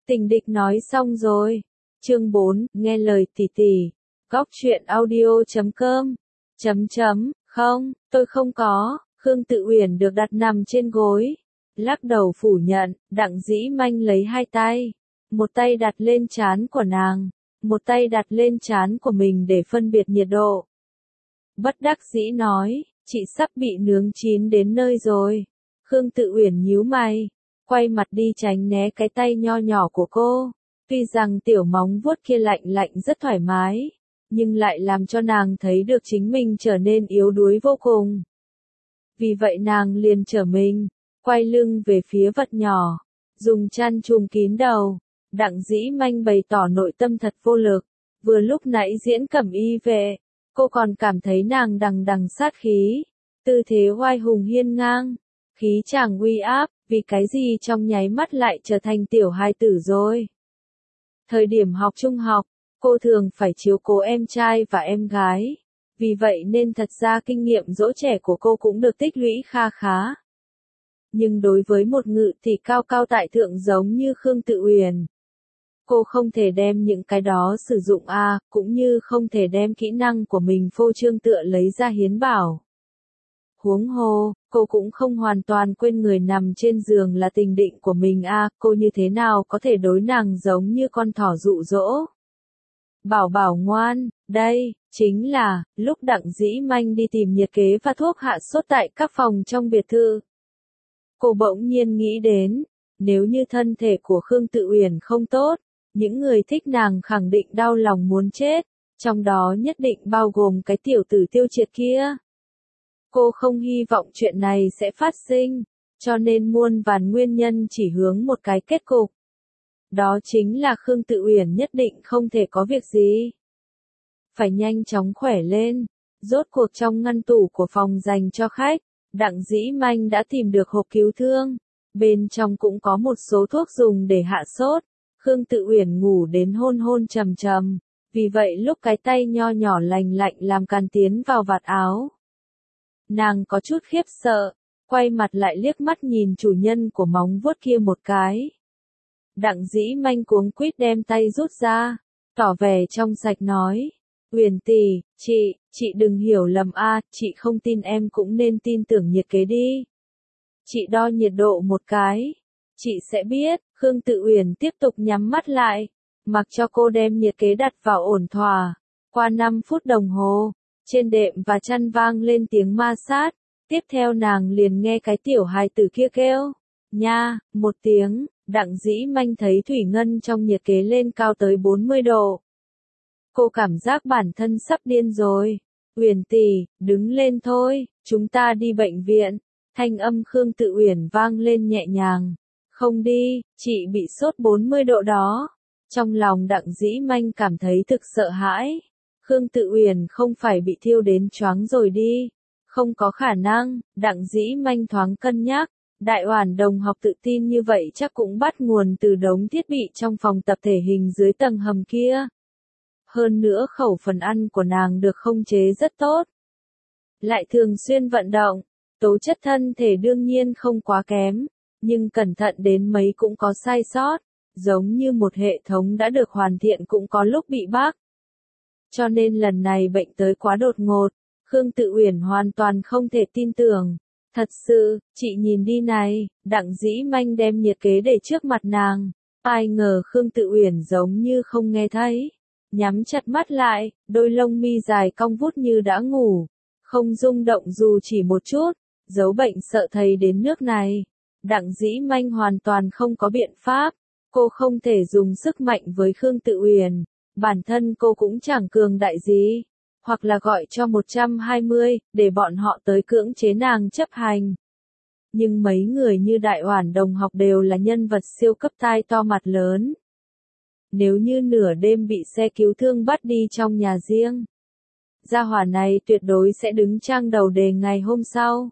Tình địch nói xong rồi. Chương 4, nghe lời tỷ tỷ. Góc truyện audio.com. Không, tôi không có. Khương Tự Uyển được đặt nằm trên gối. Lắc đầu phủ nhận, Đặng Dĩ Manh lấy hai tay. Một tay đặt lên trán của nàng. Một tay đặt lên trán của mình để phân biệt nhiệt độ. Bất đắc dĩ nói, chị sắp bị nướng chín đến nơi rồi. Khương Tự Uyển nhíu mày, quay mặt đi tránh né cái tay nho nhỏ của cô. Tuy rằng tiểu móng vuốt kia lạnh lạnh rất thoải mái, nhưng lại làm cho nàng thấy được chính mình trở nên yếu đuối vô cùng. Vì vậy nàng liền trở mình, quay lưng về phía vật nhỏ, dùng chăn trùm kín đầu. Đặng Dĩ Manh bày tỏ nội tâm thật vô lực. Vừa lúc nãy diễn Cẩm Y về, cô còn cảm thấy nàng đằng đằng sát khí, tư thế oai hùng hiên ngang, khí chàng uy áp, vì cái gì trong nháy mắt lại trở thành tiểu hài tử rồi. Thời điểm học trung học, cô thường phải chiếu cố em trai và em gái, vì vậy nên thật ra kinh nghiệm dỗ trẻ của cô cũng được tích lũy kha khá. Nhưng đối với một ngự tỷ cao cao tại thượng giống như Khương Tự Uyển, cô không thể đem những cái đó sử dụng cũng như không thể đem kỹ năng của mình phô trương tựa lấy ra hiến bảo. Huống hồ, cô cũng không hoàn toàn quên người nằm trên giường là tình định của mình cô như thế nào có thể đối nàng giống như con thỏ dụ dỗ. Bảo bảo ngoan, đây, chính là, lúc Đặng Dĩ Manh đi tìm nhiệt kế và thuốc hạ sốt tại các phòng trong biệt thự. Cô bỗng nhiên nghĩ đến, nếu như thân thể của Khương Tự Uyển không tốt, những người thích nàng khẳng định đau lòng muốn chết, trong đó nhất định bao gồm cái tiểu tử Tiêu Triệt kia. Cô không hy vọng chuyện này sẽ phát sinh, cho nên muôn vàn nguyên nhân chỉ hướng một cái kết cục. Đó chính là Khương Tự Uyển nhất định không thể có việc gì. Phải nhanh chóng khỏe lên. Rốt cuộc trong ngăn tủ của phòng dành cho khách, Đặng Dĩ Manh đã tìm được hộp cứu thương. Bên trong cũng có một số thuốc dùng để hạ sốt. Khương Tự Uyển ngủ đến hôn hôn trầm trầm, vì vậy lúc cái tay nho nhỏ lành lạnh làm càn tiến vào vạt áo, nàng có chút khiếp sợ, quay mặt lại liếc mắt nhìn chủ nhân của móng vuốt kia một cái. Đặng Dĩ Manh cuống quýt đem tay rút ra, tỏ vẻ trong sạch nói, Uyển tỷ, chị đừng hiểu lầm chị không tin em cũng nên tin tưởng nhiệt kế đi. Chị đo nhiệt độ một cái, chị sẽ biết. Khương Tự Uyển tiếp tục nhắm mắt lại, mặc cho cô đem nhiệt kế đặt vào ổn thỏa. Qua 5 phút đồng hồ, trên đệm và chăn vang lên tiếng ma sát, tiếp theo nàng liền nghe cái tiểu hài tử kia kêu, nha, một tiếng. Đặng Dĩ Manh thấy thủy ngân trong nhiệt kế lên cao tới 40 độ. Cô cảm giác bản thân sắp điên rồi. Uyển tỷ, đứng lên thôi, chúng ta đi bệnh viện. Thanh âm Khương Tự Uyển vang lên nhẹ nhàng. Không đi, chị bị sốt 40 độ đó. Trong lòng Đặng Dĩ Manh cảm thấy thực sợ hãi. Khương Tự Uyển không phải bị thiêu đến choáng rồi đi. Không có khả năng. Đặng Dĩ Manh thoáng cân nhắc. Đại Oản đồng học tự tin như vậy chắc cũng bắt nguồn từ đống thiết bị trong phòng tập thể hình dưới tầng hầm kia. Hơn nữa khẩu phần ăn của nàng được khống chế rất tốt. Lại thường xuyên vận động, tố chất thân thể đương nhiên không quá kém, nhưng cẩn thận đến mấy cũng có sai sót, giống như một hệ thống đã được hoàn thiện cũng có lúc bị bác. Cho nên lần này bệnh tới quá đột ngột, Khương Tự Uyển hoàn toàn không thể tin tưởng. Thật sự, chị nhìn đi này. Đặng Dĩ Manh đem nhiệt kế để trước mặt nàng. Ai ngờ Khương Tự Uyển giống như không nghe thấy. Nhắm chặt mắt lại, đôi lông mi dài cong vút như đã ngủ. Không rung động dù chỉ một chút. Giấu bệnh sợ thầy đến nước này. Đặng Dĩ Manh hoàn toàn không có biện pháp. Cô không thể dùng sức mạnh với Khương Tự Uyển. Bản thân cô cũng chẳng cường đại gì. Hoặc là gọi cho 120, để bọn họ tới cưỡng chế nàng chấp hành. Nhưng mấy người như Đại Oản đồng học đều là nhân vật siêu cấp tai to mặt lớn. Nếu như nửa đêm bị xe cứu thương bắt đi trong nhà riêng, gia hỏa này tuyệt đối sẽ đứng trang đầu đề ngày hôm sau.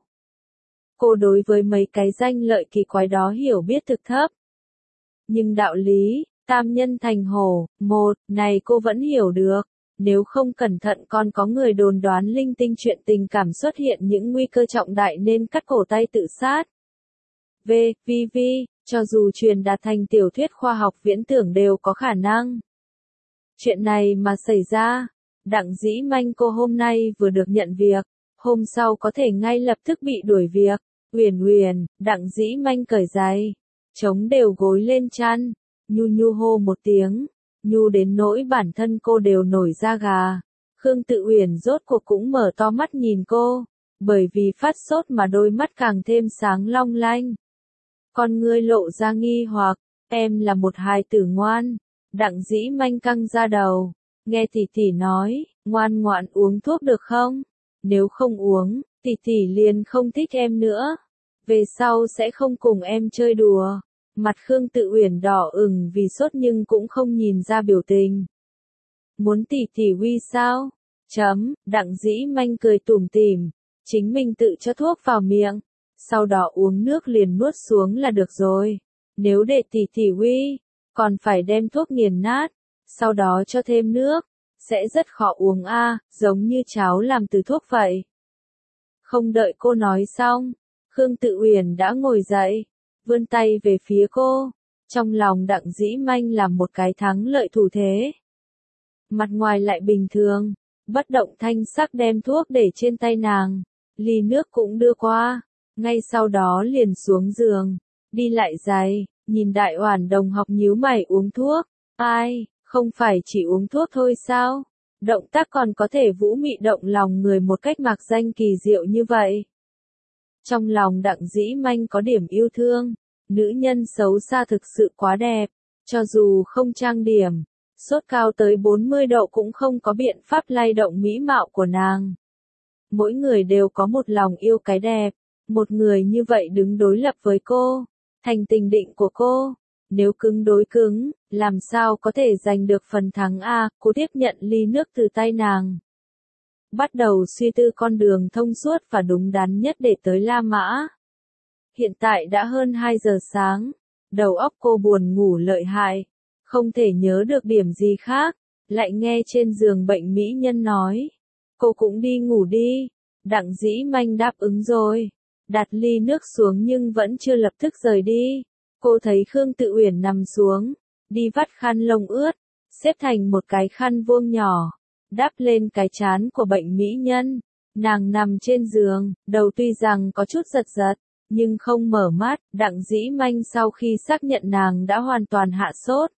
Cô đối với mấy cái danh lợi kỳ quái đó hiểu biết thực thấp. Nhưng đạo lý, tam nhân thành hổ, một, này cô vẫn hiểu được. Nếu không cẩn thận còn có người đồn đoán linh tinh chuyện tình cảm xuất hiện những nguy cơ trọng đại nên cắt cổ tay tự sát. Cho dù truyền đạt thành tiểu thuyết khoa học viễn tưởng đều có khả năng. Chuyện này mà xảy ra, Đặng Dĩ Manh cô hôm nay vừa được nhận việc, hôm sau có thể ngay lập tức bị đuổi việc. Uyển Uyển, Đặng Dĩ Manh cởi giày, chống đều gối lên chăn, nhu nhu hô một tiếng, nhu đến nỗi bản thân cô đều nổi da gà. Khương Tự Uyển rốt cuộc cũng mở to mắt nhìn cô, bởi vì phát sốt mà đôi mắt càng thêm sáng long lanh. Con ngươi lộ ra nghi hoặc, em là một hài tử ngoan. Đặng Dĩ Manh căng ra đầu, nghe tỷ tỷ nói, ngoan ngoãn uống thuốc được không? Nếu không uống, tỷ tỷ liền không thích em nữa. Về sau sẽ không cùng em chơi đùa. Mặt Khương Tự Uyển đỏ ửng vì sốt nhưng cũng không nhìn ra biểu tình. Muốn tỷ tỷ uy sao? Đặng Dĩ Manh cười tủm tỉm, chính mình tự cho thuốc vào miệng, sau đó uống nước liền nuốt xuống là được rồi. Nếu để tỷ tỷ uy, còn phải đem thuốc nghiền nát, sau đó cho thêm nước, sẽ rất khó uống giống như cháo làm từ thuốc vậy. Không đợi cô nói xong, Khương Tự Uyển đã ngồi dậy, vươn tay về phía cô, trong lòng Đặng Dĩ Manh làm một cái thắng lợi thủ thế. Mặt ngoài lại bình thường, bất động thanh sắc đem thuốc để trên tay nàng, ly nước cũng đưa qua, ngay sau đó liền xuống giường, đi lại giày, nhìn Đại Oản đồng học nhíu mày uống thuốc, ai, không phải chỉ uống thuốc thôi sao? Động tác còn có thể vũ mị động lòng người một cách mạc danh kỳ diệu như vậy. Trong lòng Đặng Dĩ Manh có điểm yêu thương, nữ nhân xấu xa thực sự quá đẹp, cho dù không trang điểm, sốt cao tới 40 độ cũng không có biện pháp lay động mỹ mạo của nàng. Mỗi người đều có một lòng yêu cái đẹp, một người như vậy đứng đối lập với cô, thành tình định của cô, nếu cứng đối cứng, làm sao có thể giành được phần thắng cô tiếp nhận ly nước từ tay nàng. Bắt đầu suy tư con đường thông suốt và đúng đắn nhất để tới La Mã. Hiện tại đã hơn 2 giờ sáng, đầu óc cô buồn ngủ lợi hại, không thể nhớ được điểm gì khác, lại nghe trên giường bệnh mỹ nhân nói. Cô cũng đi ngủ đi, Đặng Dĩ Manh đáp ứng rồi, đặt ly nước xuống nhưng vẫn chưa lập tức rời đi. Cô thấy Khương Tự Uyển nằm xuống, đi vắt khăn lông ướt, xếp thành một cái khăn vuông nhỏ, đắp lên cái trán của bệnh mỹ nhân. Nàng nằm trên giường, đầu tuy rằng có chút giật giật, nhưng không mở mắt. Đặng Dĩ Manh sau khi xác nhận nàng đã hoàn toàn hạ sốt,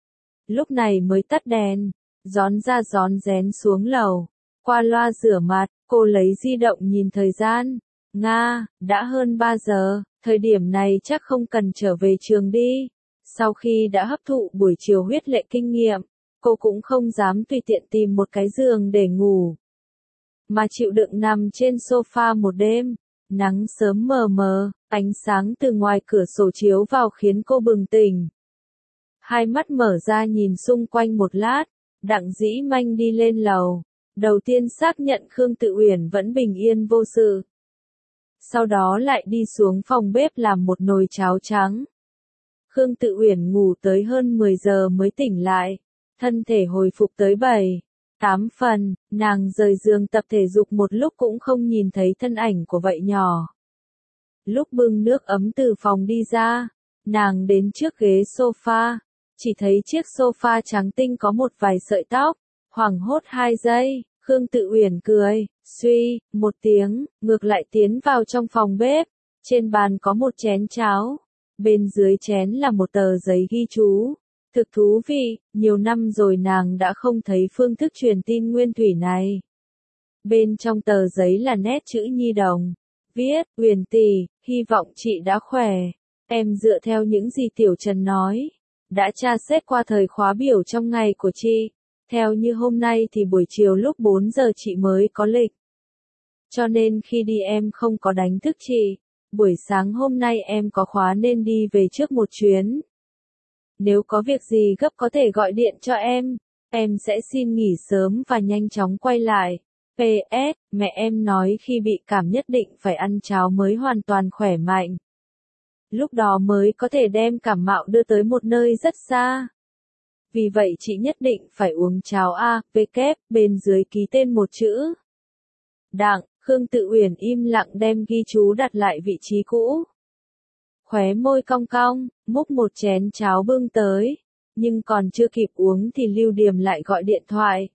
lúc này mới tắt đèn, rón ra rón rén xuống lầu, qua loa rửa mặt, cô lấy di động nhìn thời gian. Đã hơn 3 giờ, thời điểm này chắc không cần trở về trường đi. Sau khi đã hấp thụ buổi chiều huyết lệ kinh nghiệm, cô cũng không dám tùy tiện tìm một cái giường để ngủ, mà chịu đựng nằm trên sofa một đêm. Nắng sớm mờ mờ, ánh sáng từ ngoài cửa sổ chiếu vào khiến cô bừng tỉnh. Hai mắt mở ra nhìn xung quanh một lát, Đặng Dĩ Manh đi lên lầu, đầu tiên xác nhận Khương Tự Uyển vẫn bình yên vô sự. Sau đó lại đi xuống phòng bếp làm một nồi cháo trắng. Khương Tự Uyển ngủ tới hơn 10 giờ mới tỉnh lại, thân thể hồi phục tới 7-8 phần, nàng rời giường tập thể dục một lúc cũng không nhìn thấy thân ảnh của vậy nhỏ. Lúc bưng nước ấm từ phòng đi ra, nàng đến trước ghế sofa, chỉ thấy chiếc sofa trắng tinh có một vài sợi tóc, hoảng hốt 2 giây, Khương Tự Uyển cười, suy, một tiếng, ngược lại tiến vào trong phòng bếp, trên bàn có một chén cháo, bên dưới chén là một tờ giấy ghi chú. Thực thú vị, nhiều năm rồi nàng đã không thấy phương thức truyền tin nguyên thủy này. Bên trong tờ giấy là nét chữ nhi đồng, viết, Uyển tỷ, hy vọng chị đã khỏe. Em dựa theo những gì Tiểu Trần nói, đã tra xét qua thời khóa biểu trong ngày của chị. Theo như hôm nay thì buổi chiều lúc 4 giờ chị mới có lịch. Cho nên khi đi em không có đánh thức chị. Buổi sáng hôm nay em có khóa nên đi về trước một chuyến. Nếu có việc gì gấp có thể gọi điện cho em sẽ xin nghỉ sớm và nhanh chóng quay lại. PS, mẹ em nói khi bị cảm nhất định phải ăn cháo mới hoàn toàn khỏe mạnh. Lúc đó mới có thể đem cảm mạo đưa tới một nơi rất xa. Vì vậy chị nhất định phải uống cháo bên dưới ký tên một chữ. Đặng, Khương Tự Uyển im lặng đem ghi chú đặt lại vị trí cũ. khóe môi cong cong, múc một chén cháo bưng tới, nhưng còn chưa kịp uống thì Lưu Điềm lại gọi điện thoại.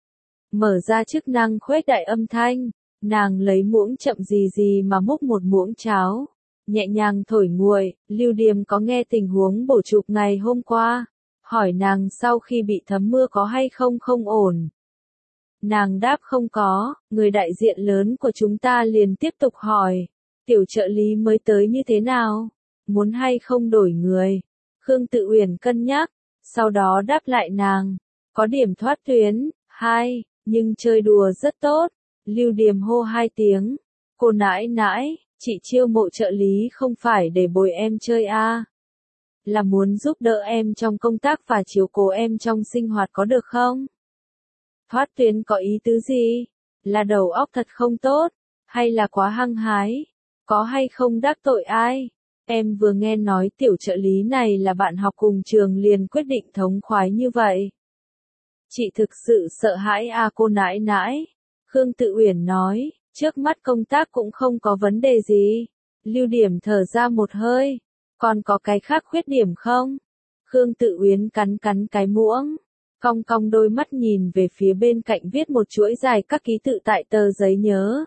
Mở ra chức năng khuếch đại âm thanh, nàng lấy muỗng chậm gì gì mà múc một muỗng cháo, nhẹ nhàng thổi nguội. Lưu Điềm có nghe tình huống bổ trục ngày hôm qua, hỏi nàng sau khi bị thấm mưa có hay không không ổn. Nàng đáp không có, người đại diện lớn của chúng ta liền tiếp tục hỏi, tiểu trợ lý mới tới như thế nào, muốn hay không đổi người. Khương Tự Uyển cân nhắc, sau đó đáp lại nàng, có điểm thoát tuyến, hai, nhưng chơi đùa rất tốt. Lưu Điềm hô hai tiếng, cô nãi nãi, chị chiêu mộ trợ lý không phải để bồi em chơi à, là muốn giúp đỡ em trong công tác và chiếu cố em trong sinh hoạt có được không? Thoát tuyến có ý tứ gì? Là đầu óc thật không tốt, hay là quá hăng hái? Có hay không đắc tội ai? Em vừa nghe nói tiểu trợ lý này là bạn học cùng trường liền quyết định thống khoái như vậy. Chị thực sự sợ hãi à cô nãi nãi. Khương Tự Uyển nói, trước mắt công tác cũng không có vấn đề gì. Lưu Điểm thở ra một hơi, còn có cái khác khuyết điểm không? Khương Tự Uyển cắn cắn cái muỗng, cong cong đôi mắt nhìn về phía bên cạnh viết một chuỗi dài các ký tự tại tờ giấy nhớ.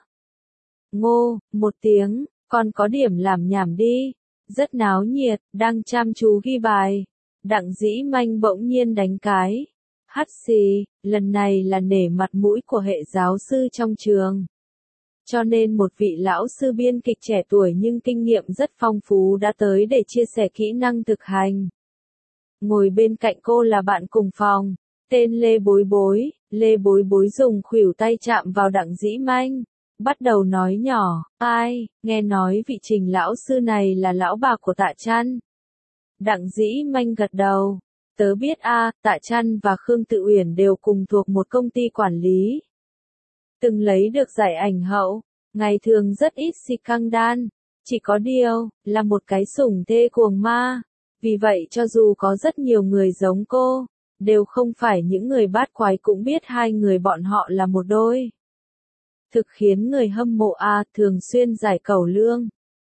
Ngô, một tiếng, còn có điểm làm nhảm đi. Rất náo nhiệt, đang chăm chú ghi bài. Đặng Dĩ Manh bỗng nhiên đánh cái hắt xì, lần này là nể mặt mũi của hệ giáo sư trong trường. Cho nên một vị lão sư biên kịch trẻ tuổi nhưng kinh nghiệm rất phong phú đã tới để chia sẻ kỹ năng thực hành. Ngồi bên cạnh cô là bạn cùng phòng, tên Lê Bối Bối. Lê Bối Bối dùng khuỷu tay chạm vào Đặng Dĩ Manh, bắt đầu nói nhỏ, ai, nghe nói vị Trình lão sư này là lão bà của Tạ Trăn. Đặng Dĩ Manh gật đầu, tớ biết a, Tạ Trăn và Khương Tự Uyển đều cùng thuộc một công ty quản lý. Từng lấy được giải ảnh hậu, ngày thường rất ít xì căng đan, chỉ có điều, là một cái sủng thê cuồng ma. Vì vậy cho dù có rất nhiều người giống cô, đều không phải những người bát quái cũng biết hai người bọn họ là một đôi. Thực khiến người hâm mộ a, thường xuyên giải cẩu lương.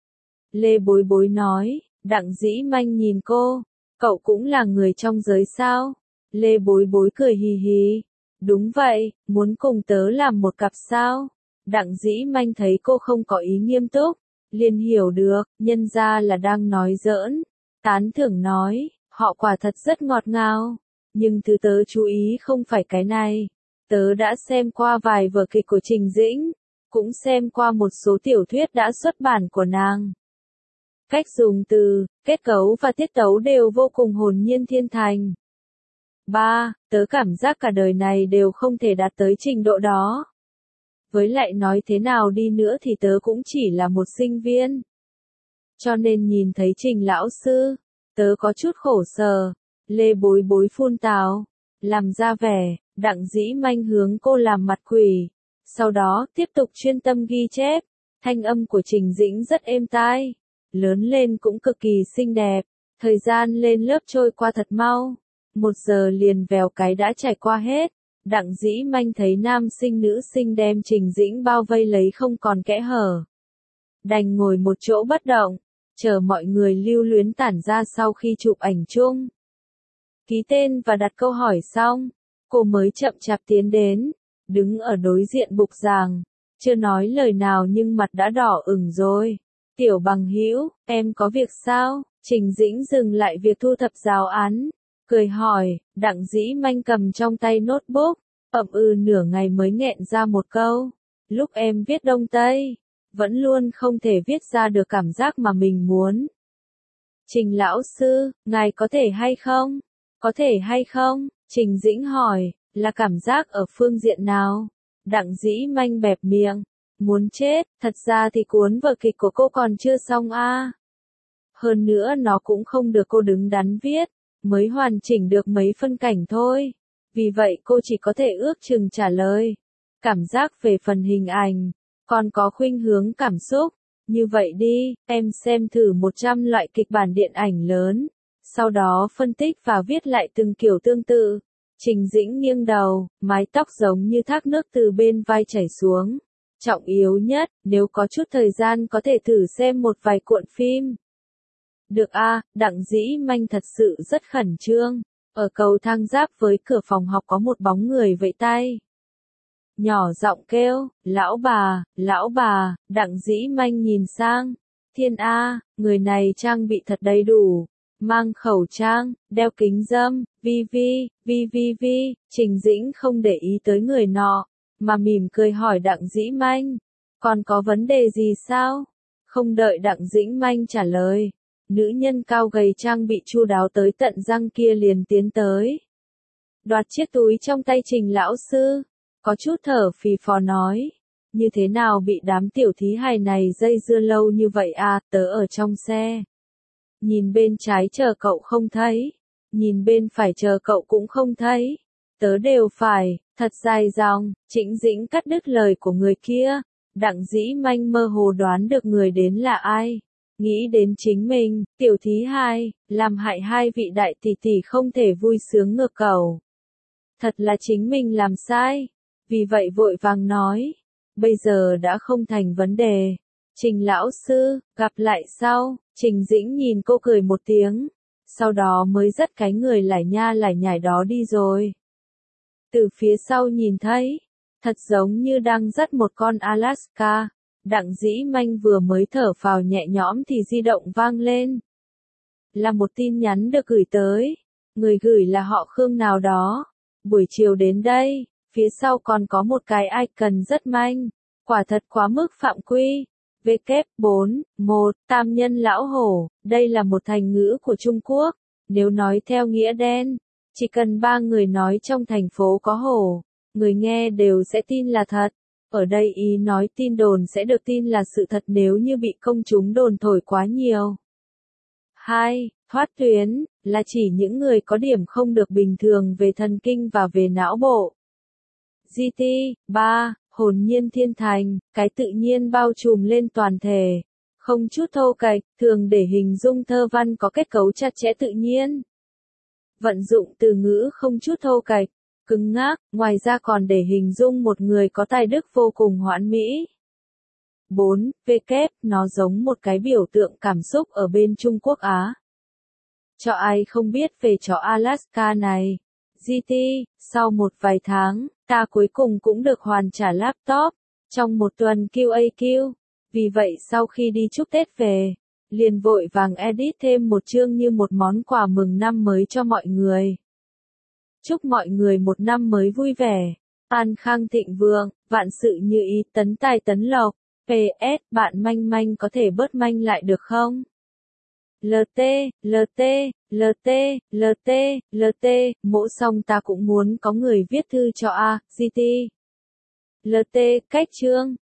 Lê Bối Bối nói, Đặng Dĩ Manh nhìn cô, cậu cũng là người trong giới sao? Lê Bối Bối cười hì hì, đúng vậy, muốn cùng tớ làm một cặp sao? Đặng Dĩ Manh thấy cô không có ý nghiêm túc, liền hiểu được, nhân ra là đang nói giỡn, tán thưởng nói, họ quả thật rất ngọt ngào, nhưng thứ tớ chú ý không phải cái này. Tớ đã xem qua vài vở kịch của Trình Dĩnh, cũng xem qua một số tiểu thuyết đã xuất bản của nàng. Cách dùng từ, kết cấu và tiết tấu đều vô cùng hồn nhiên thiên thành. 3. Tớ cảm giác cả đời này đều không thể đạt tới trình độ đó. Với lại nói thế nào đi nữa thì tớ cũng chỉ là một sinh viên. Cho nên nhìn thấy Trình lão sư, tớ có chút khổ sở. Lê Bối Bối phun tào, làm ra vẻ. Đặng Dĩ Manh hướng cô làm mặt quỷ, sau đó tiếp tục chuyên tâm ghi chép. Thanh âm của Trình Dĩnh rất êm tai, lớn lên cũng cực kỳ xinh đẹp. Thời gian lên lớp trôi qua thật mau, 1 giờ liền vèo cái đã trải qua hết. Đặng Dĩ Manh thấy nam sinh nữ sinh đem Trình Dĩnh bao vây lấy không còn kẽ hở, đành ngồi một chỗ bất động, chờ mọi người lưu luyến tản ra sau khi chụp ảnh chung. Ký tên và đặt câu hỏi xong, cô mới chậm chạp tiến đến, đứng ở đối diện bục giảng, chưa nói lời nào nhưng mặt đã đỏ ửng rồi. Tiểu bằng hữu, em có việc sao? Trình Dĩnh dừng lại việc thu thập giáo án, cười hỏi. Đặng Dĩ Manh cầm trong tay notebook, ậm ừ nửa ngày mới nghẹn ra một câu. Lúc em viết Đông Tây, vẫn luôn không thể viết ra được cảm giác mà mình muốn. Trình lão sư, ngài có thể hay không? Có thể hay không? Trình Dĩnh hỏi, là cảm giác ở phương diện nào? Đặng Dĩ Manh bẹp miệng, muốn chết, thật ra thì cuốn vở kịch của cô còn chưa xong a. Hơn nữa nó cũng không được cô đứng đắn viết, mới hoàn chỉnh được mấy phân cảnh thôi. Vì vậy cô chỉ có thể ước chừng trả lời. Cảm giác về phần hình ảnh, còn có khuynh hướng cảm xúc. Như vậy đi, em xem thử 100 loại kịch bản điện ảnh lớn, sau đó phân tích và viết lại từng kiểu tương tự. Trình Dĩnh nghiêng đầu, mái tóc giống như thác nước từ bên vai chảy xuống. Trọng yếu nhất, nếu có chút thời gian có thể thử xem một vài cuộn phim. Được a, Đặng Dĩ Manh thật sự rất khẩn trương. Ở cầu thang giáp với cửa phòng học có một bóng người vẫy tay. Nhỏ giọng kêu, lão bà, Đặng Dĩ Manh nhìn sang. Thiên A, người này trang bị thật đầy đủ. Mang khẩu trang, đeo kính râm, vi, Trình Dĩnh không để ý tới người nọ, mà mỉm cười hỏi Đặng Dĩ Manh. Còn có vấn đề gì sao? Không đợi Đặng Dĩ Manh trả lời. Nữ nhân cao gầy trang bị chu đáo tới tận răng kia liền tiến tới. Đoạt chiếc túi trong tay Trình lão sư. Có chút thở phì phò nói. Như thế nào bị đám tiểu thí hài này dây dưa lâu như vậy à, tớ ở trong xe. Nhìn bên trái chờ cậu không thấy. Nhìn bên phải chờ cậu cũng không thấy. Tớ đều phải, thật dài dòng, Trịnh Dĩnh cắt đứt lời của người kia. Đặng Dĩ Manh mơ hồ đoán được người đến là ai. Nghĩ đến chính mình, tiểu thí hai, làm hại hai vị đại tỷ tỷ không thể vui sướng ngược cầu. Thật là chính mình làm sai. Vì vậy vội vàng nói. Bây giờ đã không thành vấn đề. Trình lão sư, gặp lại sau. Trình Dĩnh nhìn cô cười một tiếng. Sau đó mới dắt cái người lải nha lải nhải đó đi rồi. Từ phía sau nhìn thấy. Thật giống như đang dắt một con Alaska. Đặng Dĩ Manh vừa mới thở phào nhẹ nhõm thì di động vang lên. Là một tin nhắn được gửi tới. Người gửi là họ Khương nào đó. Buổi chiều đến đây, phía sau còn có một cái icon rất manh. Quả thật quá mức phạm quy. W4, tam nhân lão hổ, đây là một thành ngữ của Trung Quốc. Nếu nói theo nghĩa đen, chỉ cần 3 người nói trong thành phố có hổ, người nghe đều sẽ tin là thật. Ở đây ý nói tin đồn sẽ được tin là sự thật nếu như bị công chúng đồn thổi quá nhiều. 2. Thoát tuyến, là chỉ những người có điểm không được bình thường về thần kinh và về não bộ. GT. 3. Hồn nhiên thiên thành, cái tự nhiên bao trùm lên toàn thể. Không chút thô kệch, thường để hình dung thơ văn có kết cấu chặt chẽ tự nhiên. Vận dụng từ ngữ không chút thô kệch, cứng ngắc, ngoài ra còn để hình dung một người có tài đức vô cùng hoàn mỹ. 4. Nó giống một cái biểu tượng cảm xúc ở bên Trung Quốc Á. Cho ai không biết về chó Alaska này. GT, sau một vài tháng, ta cuối cùng cũng được hoàn trả laptop, trong một tuần QAQ. Vì vậy sau khi đi chúc Tết về, liền vội vàng edit thêm một chương như một món quà mừng năm mới cho mọi người. Chúc mọi người một năm mới vui vẻ, an khang thịnh vượng, vạn sự như ý, tấn tài tấn lộc. PS, bạn manh manh có thể bớt manh lại được không? LT, mỗ xong ta cũng muốn có người viết thư cho A, GT. LT, cách chương.